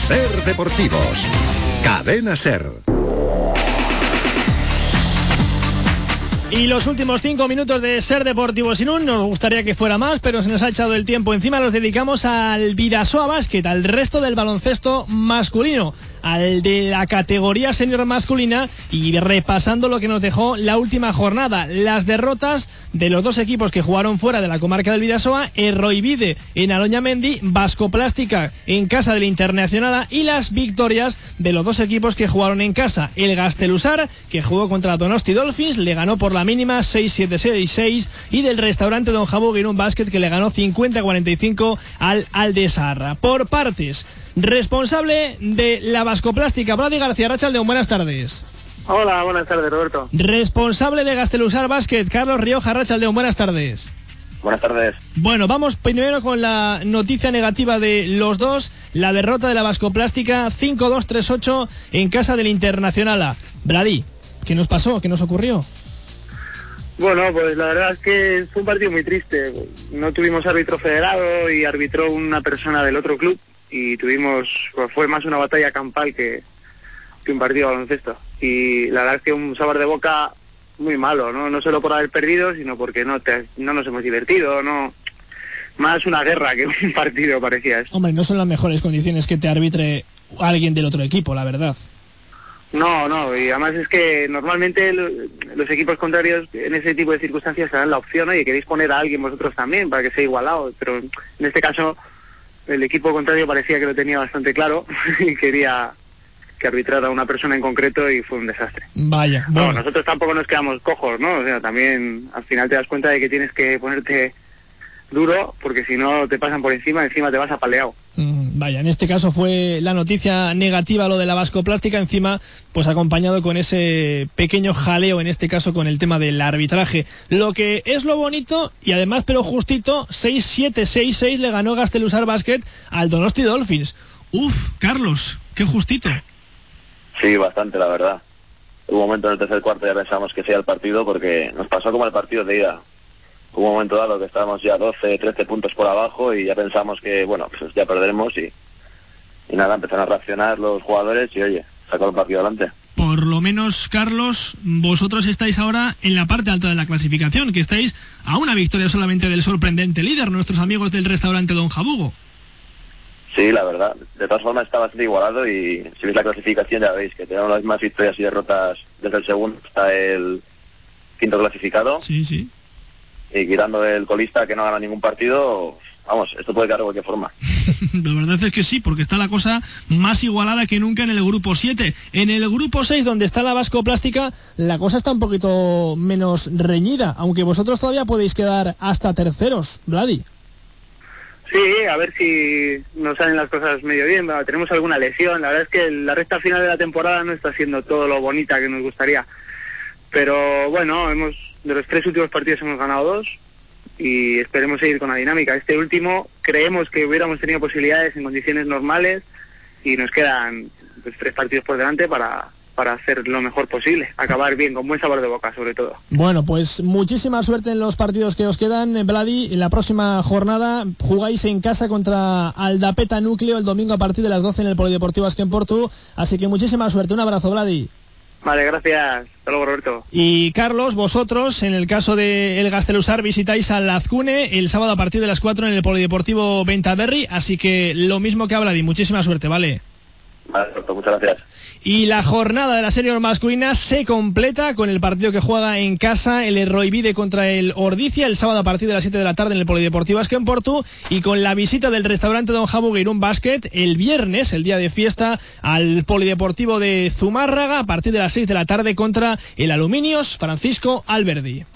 Ser Deportivos. Cadena Ser. Y los últimos 5 minutos de Ser Deportivo sin un, nos gustaría que fuera más, pero se nos ha echado el tiempo encima. Los dedicamos al Bidasoa Basket, al resto del baloncesto masculino, al de la categoría senior masculina, y repasando lo que nos dejó la última jornada, las derrotas de los dos equipos que jugaron fuera de la comarca del Bidasoa, Erroibide en Aloñamendi, Bascoplástica en casa del Internacional, y las victorias de los dos equipos que jugaron en casa, el Gastelusar, que jugó contra Donosti Dolphins, le ganó por la mínima 6-7-6-6, y del restaurante Don Jabú Guirún Basket, que le ganó 50-45 al Aldesarra. Por partes, responsable de la Bascoplástica, Brady García, Arratsaldeon, buenas tardes. Hola, buenas tardes, Roberto. Responsable de Gastelusar Basket, Carlos Rioja, Arratsaldeon, buenas tardes. Buenas tardes. Bueno, vamos primero con la noticia negativa de los dos, la derrota de la Bascoplástica 5-2-3-8 en casa del Internacional. Brady, ¿qué nos pasó? ¿Qué nos ocurrió? Bueno, pues la verdad es que fue un partido muy triste. No tuvimos árbitro federado y arbitró una persona del otro club, y fue más una batalla campal que un partido de baloncesto. Y la verdad es que un sabor de boca muy malo, no solo por haber perdido, sino porque no nos hemos divertido, no, más una guerra que un partido parecía eso. Hombre, no son las mejores condiciones que te arbitre alguien del otro equipo, la verdad. No, y además es que normalmente los equipos contrarios en ese tipo de circunstancias te dan la opción, oye, queréis poner a alguien vosotros también para que sea igualado, pero en este caso el equipo contrario parecía que lo tenía bastante claro y quería que arbitrara a una persona en concreto, y fue un desastre. Vaya, bueno. No, nosotros tampoco nos quedamos cojos, ¿no? O sea, también al final te das cuenta de que tienes que ponerte duro, porque si no te pasan por encima te vas apaleado. Vaya, en este caso fue la noticia negativa lo de la Bascoplástica, encima pues acompañado con ese pequeño jaleo, en este caso con el tema del arbitraje. Lo que es lo bonito, y además pero justito, 6-7-6-6 le ganó Gastelusar Basket al Donosti Dolphins. Carlos, qué justito. Sí, bastante, la verdad. Hubo un momento en el tercer cuarto ya pensamos que sea el partido, porque nos pasó como el partido de ida. Hubo un momento dado que estábamos ya 12, 13 puntos por abajo y ya pensamos que, bueno, pues ya perderemos, y nada, empezaron a reaccionar los jugadores y, oye, sacaron el partido adelante. Por lo menos, Carlos, vosotros estáis ahora en la parte alta de la clasificación, que estáis a una victoria solamente del sorprendente líder, nuestros amigos del restaurante Don Jabugo. Sí, la verdad. De todas formas está bastante igualado, y si veis la clasificación ya veis que tenemos las mismas victorias y derrotas desde el segundo hasta el quinto clasificado. Sí. Y quitando el colista, que no gana ningún partido, vamos, esto puede quedar de cualquier forma. La verdad es que sí, porque está la cosa más igualada que nunca en el grupo 7. En el grupo 6, donde está la Bascoplástica, la cosa está un poquito menos reñida, aunque vosotros todavía podéis quedar hasta terceros, Vladi. Sí, a ver si nos salen las cosas medio bien. Tenemos alguna lesión, la verdad es que la recta final de la temporada no está siendo todo lo bonita que nos gustaría, pero bueno, de los 3 últimos partidos hemos ganado 2 y esperemos seguir con la dinámica. Este último creemos que hubiéramos tenido posibilidades en condiciones normales, y nos quedan 3 partidos por delante para hacer lo mejor posible, acabar bien, con buen sabor de boca sobre todo. Bueno, pues muchísima suerte en los partidos que os quedan, Vladi. En la próxima jornada jugáis en casa contra Aldapeta Núcleo el domingo a partir de las 12 en el Polideportivo Azken Portu, así que muchísima suerte, un abrazo, Vladi. Vale, gracias. Hasta luego, Roberto. Y Carlos, vosotros, en el caso de el Gastelusar, visitáis al Azcune el sábado a partir de las 4 en el Polideportivo Bentaberri, así que lo mismo que a Vladi, muchísima suerte, ¿vale? Vale, muchas gracias. Y la jornada de la senior masculina se completa con el partido que juega en casa el Erroibide contra el Ordicia el sábado a partir de las 7 de la tarde en el Polideportivo Azken Portu, y con la visita del restaurante Don Jabú Guirún Basket el viernes, el día de fiesta, al Polideportivo de Zumárraga a partir de las 6 de la tarde contra el Aluminios Francisco Alberdi.